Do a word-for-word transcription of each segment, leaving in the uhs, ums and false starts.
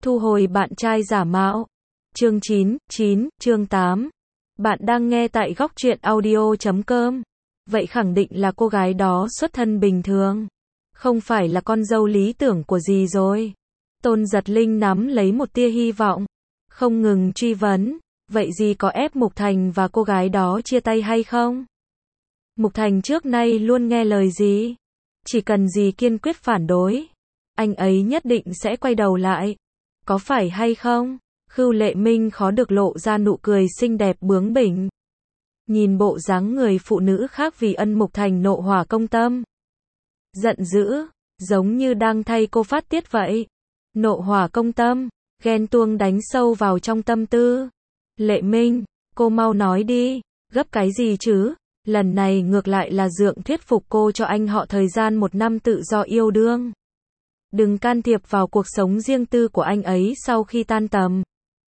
Thu hồi bạn trai giả mạo. Chương chín, chín, chương tám. Bạn đang nghe tại góc truyện audio chấm com. Vậy khẳng định là cô gái đó xuất thân bình thường. Không phải là con dâu lý tưởng của dì rồi. Tôn Giật Linh nắm lấy một tia hy vọng. Không ngừng truy vấn. Vậy dì có ép Mục Thành và cô gái đó chia tay hay không? Mục Thành trước nay luôn nghe lời dì. Chỉ cần dì kiên quyết phản đối, anh ấy nhất định sẽ quay đầu lại. Có phải hay không? Khưu Lệ Minh khó được lộ ra nụ cười xinh đẹp bướng bỉnh. Nhìn bộ dáng người phụ nữ khác vì ân Mục Thành nộ hỏa công tâm. Giận dữ, giống như đang thay cô phát tiết vậy. Nộ hỏa công tâm, ghen tuông đánh sâu vào trong tâm tư. Lệ Minh, cô mau nói đi, gấp cái gì chứ? Lần này ngược lại là Dượng thuyết phục cô cho anh họ thời gian một năm tự do yêu đương. Đừng can thiệp vào cuộc sống riêng tư của anh ấy sau khi tan tầm.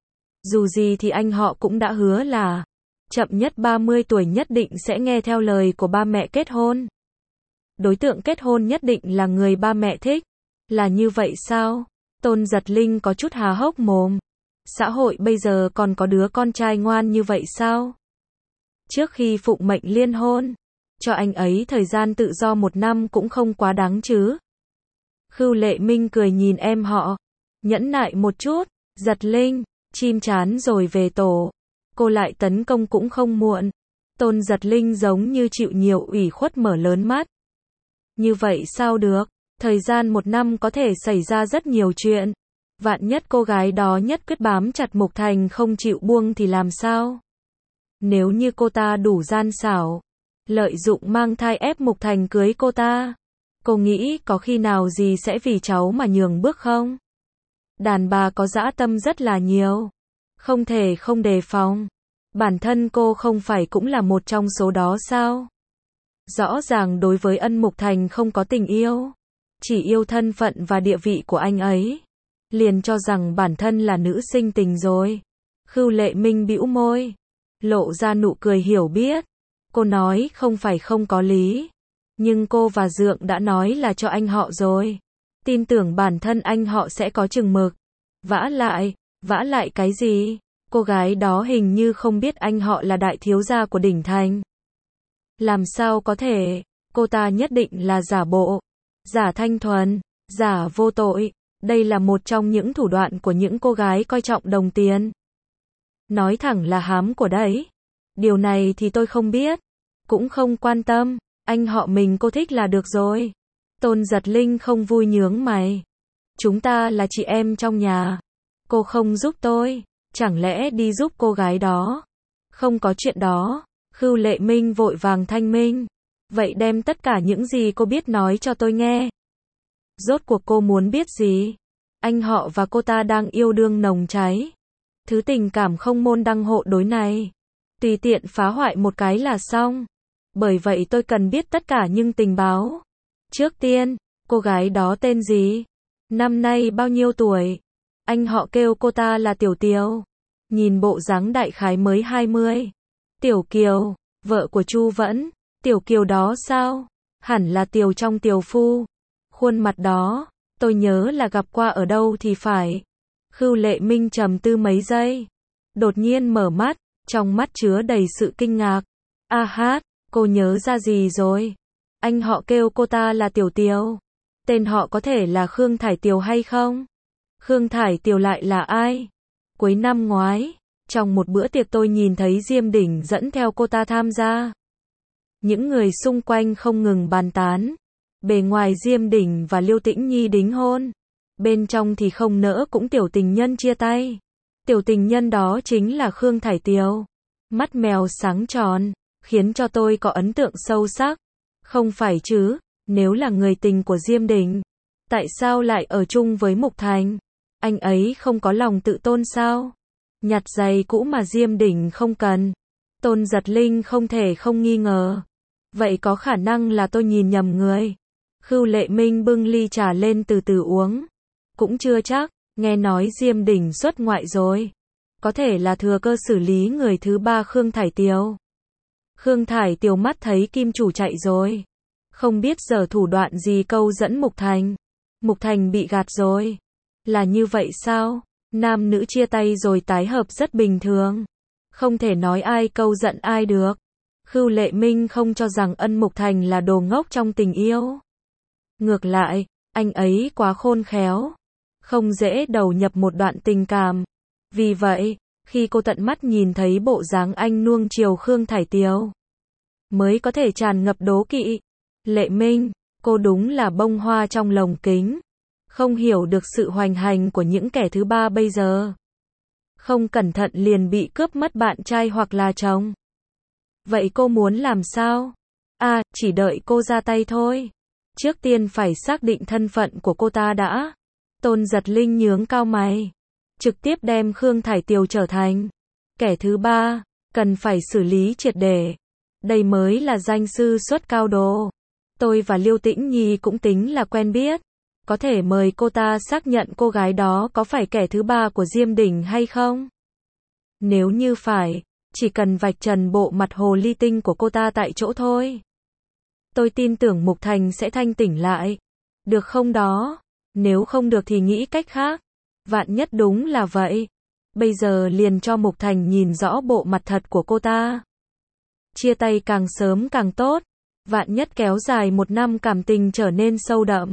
Dù gì thì anh họ cũng đã hứa là chậm nhất ba mươi tuổi nhất định sẽ nghe theo lời của ba mẹ kết hôn. Đối tượng kết hôn nhất định là người ba mẹ thích. Là như vậy sao? Tôn Giật Linh có chút há hốc mồm. Xã hội bây giờ còn có đứa con trai ngoan như vậy sao? Trước khi phụng mệnh liên hôn, cho anh ấy thời gian tự do một năm cũng không quá đáng chứ. Khưu Lệ Minh cười nhìn em họ. Nhẫn nại một chút, Giật Linh, chim chán rồi về tổ. Cô lại tấn công cũng không muộn. Tôn Giật Linh giống như chịu nhiều ủy khuất mở lớn mắt. Như vậy sao được? Thời gian một năm có thể xảy ra rất nhiều chuyện. Vạn nhất cô gái đó nhất quyết bám chặt Mục Thành không chịu buông thì làm sao? Nếu như cô ta đủ gian xảo, lợi dụng mang thai ép Mục Thành cưới cô ta, cô nghĩ có khi nào dì sẽ vì cháu mà nhường bước không? Đàn bà có dã tâm rất là nhiều. Không thể không đề phòng. Bản thân cô không phải cũng là một trong số đó sao? Rõ ràng đối với ân Mục Thành không có tình yêu. Chỉ yêu thân phận và địa vị của anh ấy. Liền cho rằng bản thân là nữ sinh tình rồi. Khưu Lệ Minh bĩu môi. Lộ ra nụ cười hiểu biết. Cô nói không phải không có lý. Nhưng cô và Dượng đã nói là cho anh họ rồi. Tin tưởng bản thân anh họ sẽ có chừng mực. Vã lại, vã lại cái gì? Cô gái đó hình như không biết anh họ là đại thiếu gia của đỉnh thành. Làm sao có thể? Cô ta nhất định là giả bộ, giả thanh thuần, giả vô tội. Đây là một trong những thủ đoạn của những cô gái coi trọng đồng tiền. Nói thẳng là hám của đấy. Điều này thì tôi không biết. Cũng không quan tâm. Anh họ mình cô thích là được rồi. Tôn Giật Linh không vui nhướng mày. Chúng ta là chị em trong nhà. Cô không giúp tôi. Chẳng lẽ đi giúp cô gái đó? Không có chuyện đó. Khưu Lệ Minh vội vàng thanh minh. Vậy đem tất cả những gì cô biết nói cho tôi nghe. Rốt cuộc cô muốn biết gì? Anh họ và cô ta đang yêu đương nồng cháy. Thứ tình cảm không môn đăng hộ đối này. Tùy tiện phá hoại một cái là xong. Bởi vậy tôi cần biết tất cả những tình báo. Trước tiên, cô gái đó tên gì? Năm nay bao nhiêu tuổi? Anh họ kêu cô ta là Tiểu Tiều. Nhìn bộ dáng đại khái mới hai mươi. Tiểu Kiều, vợ của Chu Vẫn. Tiểu Kiều đó sao? Hẳn là Tiều trong Tiều Phu. Khuôn mặt đó, tôi nhớ là gặp qua ở đâu thì phải. Khưu Lệ Minh trầm tư mấy giây. Đột nhiên mở mắt, trong mắt chứa đầy sự kinh ngạc. A hát, cô nhớ ra gì rồi? Anh họ kêu cô ta là Tiểu Tiều. Tên họ có thể là Khương Thải Tiều hay không? Khương Thải Tiều lại là ai? Cuối năm ngoái, trong một bữa tiệc tôi nhìn thấy Diêm Đỉnh dẫn theo cô ta tham gia. Những người xung quanh không ngừng bàn tán. Bề ngoài Diêm Đỉnh và Liêu Tĩnh Nhi đính hôn. Bên trong thì không nỡ cũng tiểu tình nhân chia tay. Tiểu tình nhân đó chính là Khương Thải Tiều. Mắt mèo sáng tròn, khiến cho tôi có ấn tượng sâu sắc. Không phải chứ, nếu là người tình của Diêm Đỉnh, tại sao lại ở chung với Mục Thành? Anh ấy không có lòng tự tôn sao? Nhặt giày cũ mà Diêm Đỉnh không cần. Tôn Giật Linh không thể không nghi ngờ. Vậy có khả năng là tôi nhìn nhầm người. Khưu Lệ Minh bưng ly trà lên từ từ uống. Cũng chưa chắc, nghe nói Diêm Đỉnh xuất ngoại rồi. Có thể là thừa cơ xử lý người thứ ba Khương Thải Tiều. Khương Thải Tiều mắt thấy kim chủ chạy rồi. Không biết giờ thủ đoạn gì câu dẫn Mục Thành. Mục Thành bị gạt rồi. Là như vậy sao? Nam nữ chia tay rồi tái hợp rất bình thường. Không thể nói ai câu giận ai được. Khưu Lệ Minh không cho rằng Ân Mục Thành là đồ ngốc trong tình yêu. Ngược lại, anh ấy quá khôn khéo. Không dễ đầu nhập một đoạn tình cảm. Vì vậy, khi cô tận mắt nhìn thấy bộ dáng anh nuông chiều Khương Thải Tiều, mới có thể tràn ngập đố kỵ. Lệ Minh, cô đúng là bông hoa trong lồng kính. Không hiểu được sự hoành hành của những kẻ thứ ba bây giờ. Không cẩn thận liền bị cướp mất bạn trai hoặc là chồng. Vậy cô muốn làm sao? À, chỉ đợi cô ra tay thôi. Trước tiên phải xác định thân phận của cô ta đã. Tôn Giật Linh nhướng cao mày. Trực tiếp đem Khương Thải Tiều trở thành kẻ thứ ba, cần phải xử lý triệt để. Đây mới là danh sư xuất cao đồ. Tôi và Liêu Tĩnh Nhi cũng tính là quen biết. Có thể mời cô ta xác nhận cô gái đó có phải kẻ thứ ba của Diêm Đình hay không? Nếu như phải, chỉ cần vạch trần bộ mặt hồ ly tinh của cô ta tại chỗ thôi. Tôi tin tưởng Mục Thành sẽ thanh tỉnh lại. Được không đó? Nếu không được thì nghĩ cách khác. Vạn nhất đúng là vậy. Bây giờ liền cho Mục Thành nhìn rõ bộ mặt thật của cô ta. Chia tay càng sớm càng tốt. Vạn nhất kéo dài một năm cảm tình trở nên sâu đậm.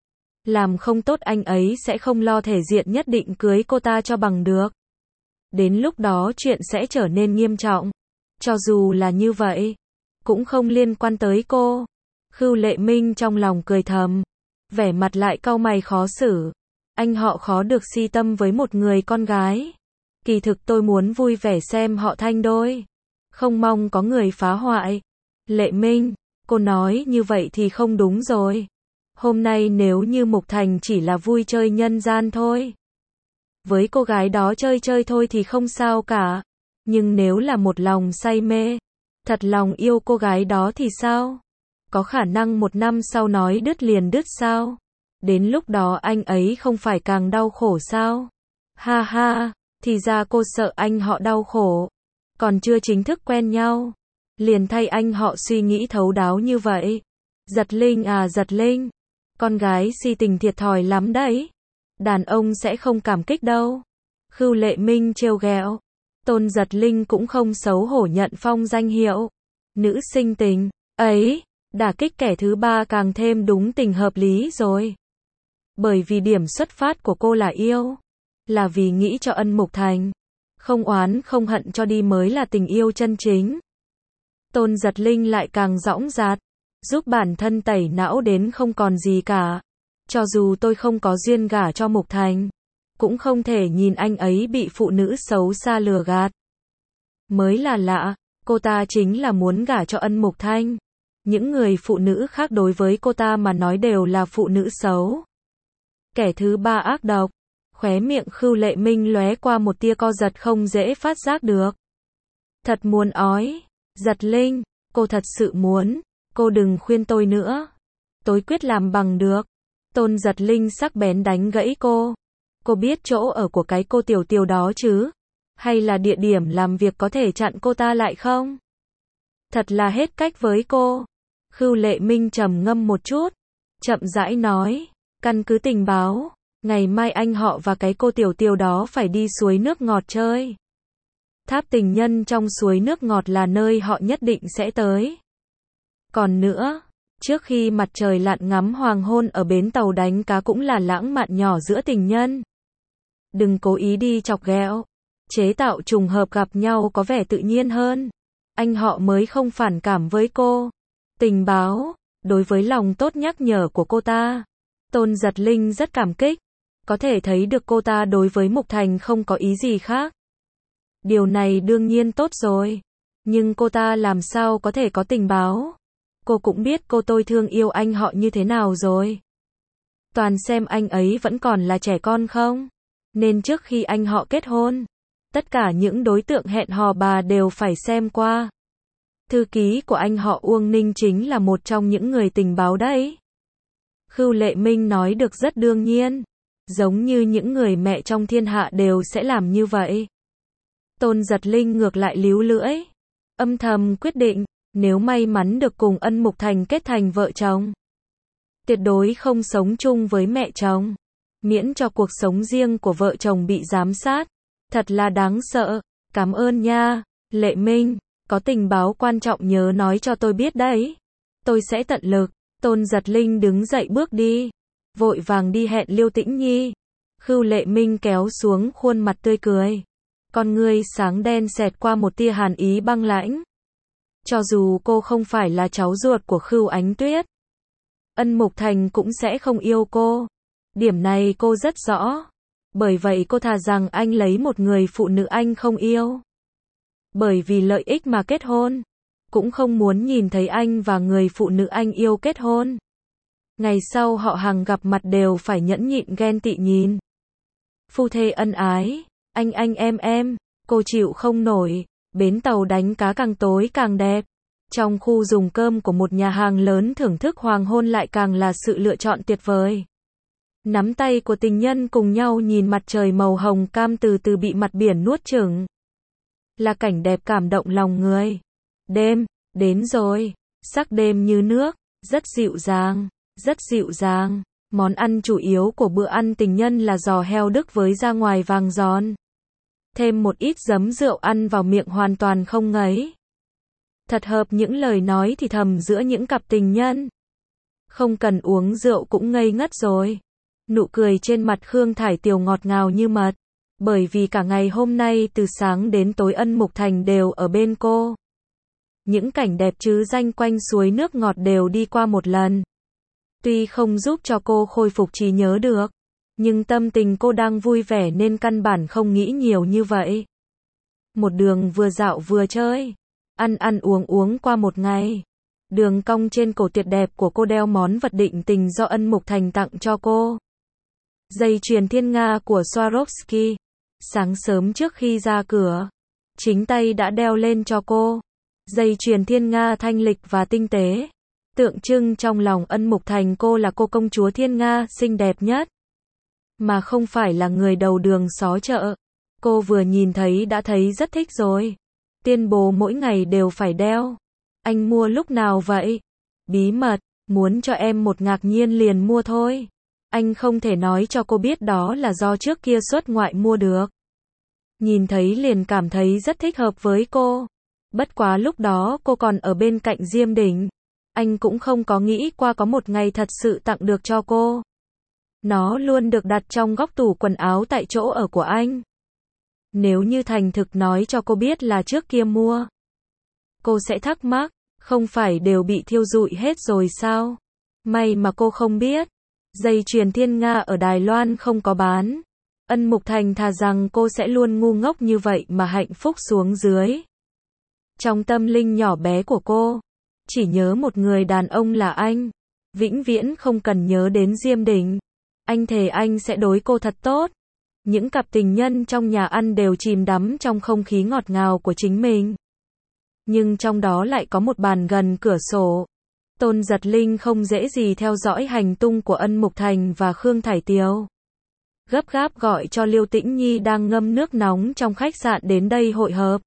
Làm không tốt anh ấy sẽ không lo thể diện nhất định cưới cô ta cho bằng được. Đến lúc đó chuyện sẽ trở nên nghiêm trọng. Cho dù là như vậy, cũng không liên quan tới cô. Khưu Lệ Minh trong lòng cười thầm. Vẻ mặt lại cau mày khó xử. Anh họ khó được si tâm với một người con gái. Kỳ thực tôi muốn vui vẻ xem họ thanh đôi. Không mong có người phá hoại. Lệ Minh, cô nói như vậy thì không đúng rồi. Hôm nay nếu như Mục Thành chỉ là vui chơi nhân gian thôi. Với cô gái đó chơi chơi thôi thì không sao cả. Nhưng nếu là một lòng say mê, thật lòng yêu cô gái đó thì sao? Có khả năng một năm sau nói đứt liền đứt sao? Đến lúc đó anh ấy không phải càng đau khổ sao? Ha ha, thì ra cô sợ anh họ đau khổ. Còn chưa chính thức quen nhau. Liền thay anh họ suy nghĩ thấu đáo như vậy. Giật Linh à Giật Linh. Con gái si tình thiệt thòi lắm đấy. Đàn ông sẽ không cảm kích đâu. Khưu Lệ Minh trêu ghẹo. Tôn Giật Linh cũng không xấu hổ nhận phong danh hiệu nữ sinh tình. Ấy, đả kích kẻ thứ ba càng thêm đúng tình hợp lý rồi. Bởi vì điểm xuất phát của cô là yêu. Là vì nghĩ cho Ân Mục Thành. Không oán không hận cho đi mới là tình yêu chân chính. Tôn Giật Linh lại càng dõng dạc. Giúp bản thân tẩy não đến không còn gì cả. Cho dù tôi không có duyên gả cho Mục Thành, cũng không thể nhìn anh ấy bị phụ nữ xấu xa lừa gạt. Mới là lạ, cô ta chính là muốn gả cho Ân Mục Thanh. Những người phụ nữ khác đối với cô ta mà nói đều là phụ nữ xấu. Kẻ thứ ba ác độc. Khóe miệng Khưu Lệ Minh lóe qua một tia co giật không dễ phát giác được. Thật muốn ói. Giật Linh, cô thật sự muốn. Cô đừng khuyên tôi nữa. Tôi quyết làm bằng được. Tôn Giật Linh sắc bén đánh gãy cô. Cô biết chỗ ở của cái cô tiểu tiểu đó chứ? Hay là địa điểm làm việc có thể chặn cô ta lại không? Thật là hết cách với cô. Khưu Lệ Minh trầm ngâm một chút. Chậm rãi nói. Căn cứ tình báo. Ngày mai anh họ và cái cô tiểu tiểu đó phải đi suối nước ngọt chơi. Tháp tình nhân trong suối nước ngọt là nơi họ nhất định sẽ tới. Còn nữa, trước khi mặt trời lặn ngắm hoàng hôn ở bến tàu đánh cá cũng là lãng mạn nhỏ giữa tình nhân. Đừng cố ý đi chọc ghẹo. Chế tạo trùng hợp gặp nhau có vẻ tự nhiên hơn. Anh họ mới không phản cảm với cô. Tình báo, đối với lòng tốt nhắc nhở của cô ta. Tôn Giật Linh rất cảm kích. Có thể thấy được cô ta đối với Mục Thành không có ý gì khác. Điều này đương nhiên tốt rồi. Nhưng cô ta làm sao có thể có tình báo? Cô cũng biết cô tôi thương yêu anh họ như thế nào rồi. Toàn xem anh ấy vẫn còn là trẻ con không? Nên trước khi anh họ kết hôn, tất cả những đối tượng hẹn hò bà đều phải xem qua. Thư ký của anh họ Uông Ninh chính là một trong những người tình báo đấy. Khưu Lệ Minh nói được rất đương nhiên. Giống như những người mẹ trong thiên hạ đều sẽ làm như vậy. Tôn Giật Linh ngược lại líu lưỡi. Âm thầm quyết định, nếu may mắn được cùng Ân Mục Thành kết thành vợ chồng, tuyệt đối không sống chung với mẹ chồng. miễn cho cuộc sống riêng của vợ chồng bị giám sát. Thật là đáng sợ. Cảm ơn nha, Lệ Minh, có tình báo quan trọng nhớ nói cho tôi biết đấy. Tôi sẽ tận lực. Tôn Giật Linh đứng dậy bước đi, vội vàng đi hẹn Liêu Tĩnh Nhi. Khưu Lệ Minh kéo xuống khuôn mặt tươi cười, con ngươi sáng đen xẹt qua một tia hàn ý băng lãnh. Cho dù cô không phải là cháu ruột của Khưu Ánh Tuyết, Ân Mục Thành cũng sẽ không yêu cô. Điểm này cô rất rõ. Bởi vậy cô thà rằng anh lấy một người phụ nữ anh không yêu. Bởi vì lợi ích mà kết hôn. Cũng không muốn nhìn thấy anh và người phụ nữ anh yêu kết hôn. Ngày sau họ hàng gặp mặt đều phải nhẫn nhịn ghen tị nhìn. Phu thê ân ái, anh anh em em, cô chịu không nổi. Bến tàu đánh cá càng tối càng đẹp. Trong khu dùng cơm của một nhà hàng lớn thưởng thức hoàng hôn lại càng là sự lựa chọn tuyệt vời. Nắm tay của tình nhân cùng nhau nhìn mặt trời màu hồng cam từ từ bị mặt biển nuốt chửng. Là cảnh đẹp cảm động lòng người. Đêm, đến rồi. Sắc đêm như nước, rất dịu dàng, rất dịu dàng. Món ăn chủ yếu của bữa ăn tình nhân là giò heo Đức với da ngoài vàng giòn. Thêm một ít giấm rượu ăn vào miệng hoàn toàn không ngấy. Thật hợp những lời nói thì thầm giữa những cặp tình nhân. Không cần uống rượu cũng ngây ngất rồi. Nụ cười trên mặt Khương Thải Tiều ngọt ngào như mật. Bởi vì cả ngày hôm nay từ sáng đến tối Ân Mục Thành đều ở bên cô. Những cảnh đẹp chứ danh quanh suối nước ngọt đều đi qua một lần. Tuy không giúp cho cô khôi phục trí nhớ được, nhưng tâm tình cô đang vui vẻ nên căn bản không nghĩ nhiều như vậy. Một đường vừa dạo vừa chơi, ăn ăn uống uống qua một ngày. Đường cong trên cổ tuyệt đẹp của cô đeo món vật định tình do Ân Mục Thành tặng cho cô. Dây chuyền thiên nga của Swarovski. Sáng sớm trước khi ra cửa, chính tay đã đeo lên cho cô. Dây chuyền thiên nga thanh lịch và tinh tế. Tượng trưng trong lòng Ân Mục Thành cô là cô công chúa thiên nga xinh đẹp nhất. Mà không phải là người đầu đường xó chợ. Cô vừa nhìn thấy đã thấy rất thích rồi. Tuyên bố mỗi ngày đều phải đeo. Anh mua lúc nào vậy? Bí mật, muốn cho em một ngạc nhiên liền mua thôi. Anh không thể nói cho cô biết đó là do trước kia xuất ngoại mua được. Nhìn thấy liền cảm thấy rất thích hợp với cô. Bất quá lúc đó cô còn ở bên cạnh Diêm Đỉnh. Anh cũng không có nghĩ qua có một ngày thật sự tặng được cho cô. Nó luôn được đặt trong góc tủ quần áo tại chỗ ở của anh. Nếu như thành thực nói cho cô biết là trước kia mua, cô sẽ thắc mắc, không phải đều bị thiêu rụi hết rồi sao? May mà cô không biết. Dây chuyền thiên nga ở Đài Loan không có bán. Ân Mục Thành thà rằng cô sẽ luôn ngu ngốc như vậy mà hạnh phúc xuống dưới. Trong tâm linh nhỏ bé của cô, chỉ nhớ một người đàn ông là anh. Vĩnh viễn không cần nhớ đến Diêm Đỉnh. Anh thề anh sẽ đối cô thật tốt. Những cặp tình nhân trong nhà ăn đều chìm đắm trong không khí ngọt ngào của chính mình. Nhưng trong đó lại có một bàn gần cửa sổ. Tôn Giật Linh không dễ gì theo dõi hành tung của Ân Mục Thành và Khương Thải Tiều. Gấp gáp gọi cho Liêu Tĩnh Nhi đang ngâm nước nóng trong khách sạn đến đây hội hợp.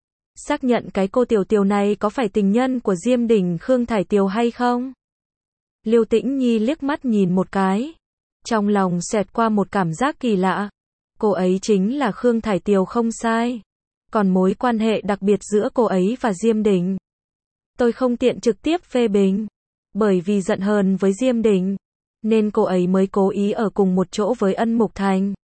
Xác nhận cái cô Tiểu Tiều này có phải tình nhân của Diêm Đỉnh Khương Thải Tiều hay không? Liêu Tĩnh Nhi liếc mắt nhìn một cái. Trong lòng xẹt qua một cảm giác kỳ lạ. Cô ấy chính là Khương Thải Tiều không sai. Còn mối quan hệ đặc biệt giữa cô ấy và Diêm Đỉnh, tôi không tiện trực tiếp phê bình. Bởi vì giận hờn với Diêm Đỉnh, nên cô ấy mới cố ý ở cùng một chỗ với Ân Mục Thành.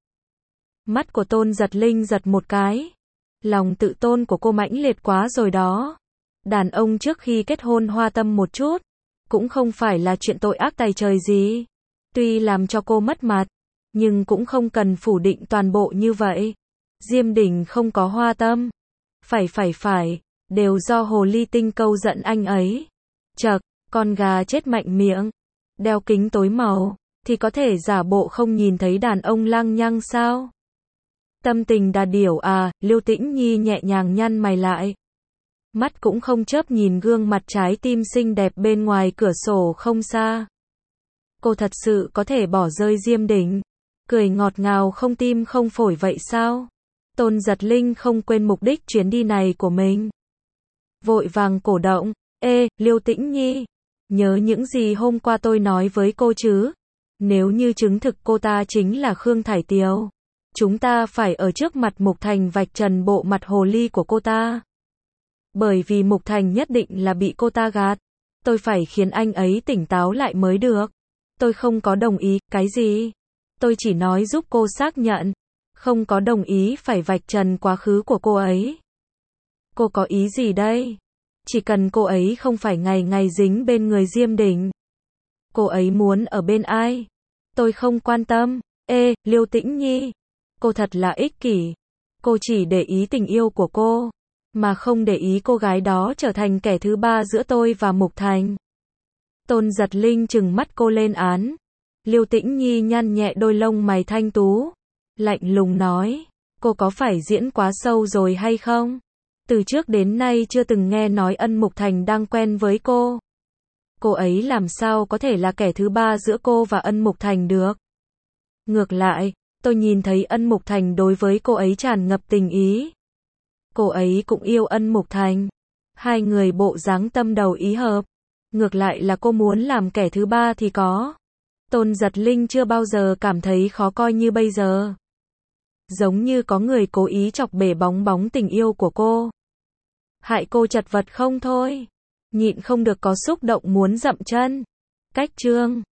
Mắt của Tôn Giật Linh giật một cái. Lòng tự tôn của cô mãnh liệt quá rồi đó. Đàn ông trước khi kết hôn hoa tâm một chút, cũng không phải là chuyện tội ác tày trời gì. Tuy làm cho cô mất mặt, nhưng cũng không cần phủ định toàn bộ như vậy. Diêm Đỉnh không có hoa tâm. Phải phải phải, đều do hồ ly tinh câu giận anh ấy. Chậc, con gà chết mạnh miệng. Đeo kính tối màu, thì có thể giả bộ không nhìn thấy đàn ông lăng nhăng sao? Tâm tình đà điểu à, Liêu Tĩnh Nhi nhẹ nhàng nhăn mày lại. Mắt cũng không chớp nhìn gương mặt trái tim xinh đẹp bên ngoài cửa sổ không xa. Cô thật sự có thể bỏ rơi Diêm Đỉnh, cười ngọt ngào không tim không phổi vậy sao? Tôn Giật Linh không quên mục đích chuyến đi này của mình. Vội vàng cổ động, ê, Liêu Tĩnh Nhi, nhớ những gì hôm qua tôi nói với cô chứ? Nếu như chứng thực cô ta chính là Khương Thải Tiếu, chúng ta phải ở trước mặt Mục Thành vạch trần bộ mặt hồ ly của cô ta. Bởi vì Mục Thành nhất định là bị cô ta gạt. Tôi phải khiến anh ấy tỉnh táo lại mới được. Tôi không có đồng ý, cái gì? Tôi chỉ nói giúp cô xác nhận. Không có đồng ý phải vạch trần quá khứ của cô ấy. Cô có ý gì đây? Chỉ cần cô ấy không phải ngày ngày dính bên người Diêm Đình. Cô ấy muốn ở bên ai? Tôi không quan tâm. Ê, Liêu Tĩnh Nhi. Cô thật là ích kỷ. Cô chỉ để ý tình yêu của cô, mà không để ý cô gái đó trở thành kẻ thứ ba giữa tôi và Mục Thành. Tôn Giật Linh trừng mắt cô lên án. Liêu Tĩnh Nhi nhăn nhẹ đôi lông mày thanh tú, lạnh lùng nói, cô có phải diễn quá sâu rồi hay không? Từ trước đến nay chưa từng nghe nói Ân Mục Thành đang quen với cô. Cô ấy làm sao có thể là kẻ thứ ba giữa cô và Ân Mục Thành được? Ngược lại, tôi nhìn thấy Ân Mục Thành đối với cô ấy tràn ngập tình ý. Cô ấy cũng yêu Ân Mục Thành. Hai người bộ dáng tâm đầu ý hợp. Ngược lại là cô muốn làm kẻ thứ ba thì có. Tôn Giật Linh chưa bao giờ cảm thấy khó coi như bây giờ. Giống như có người cố ý chọc bể bóng bóng tình yêu của cô. Hại cô chật vật không thôi. Nhịn không được có xúc động muốn dậm chân. Cách chương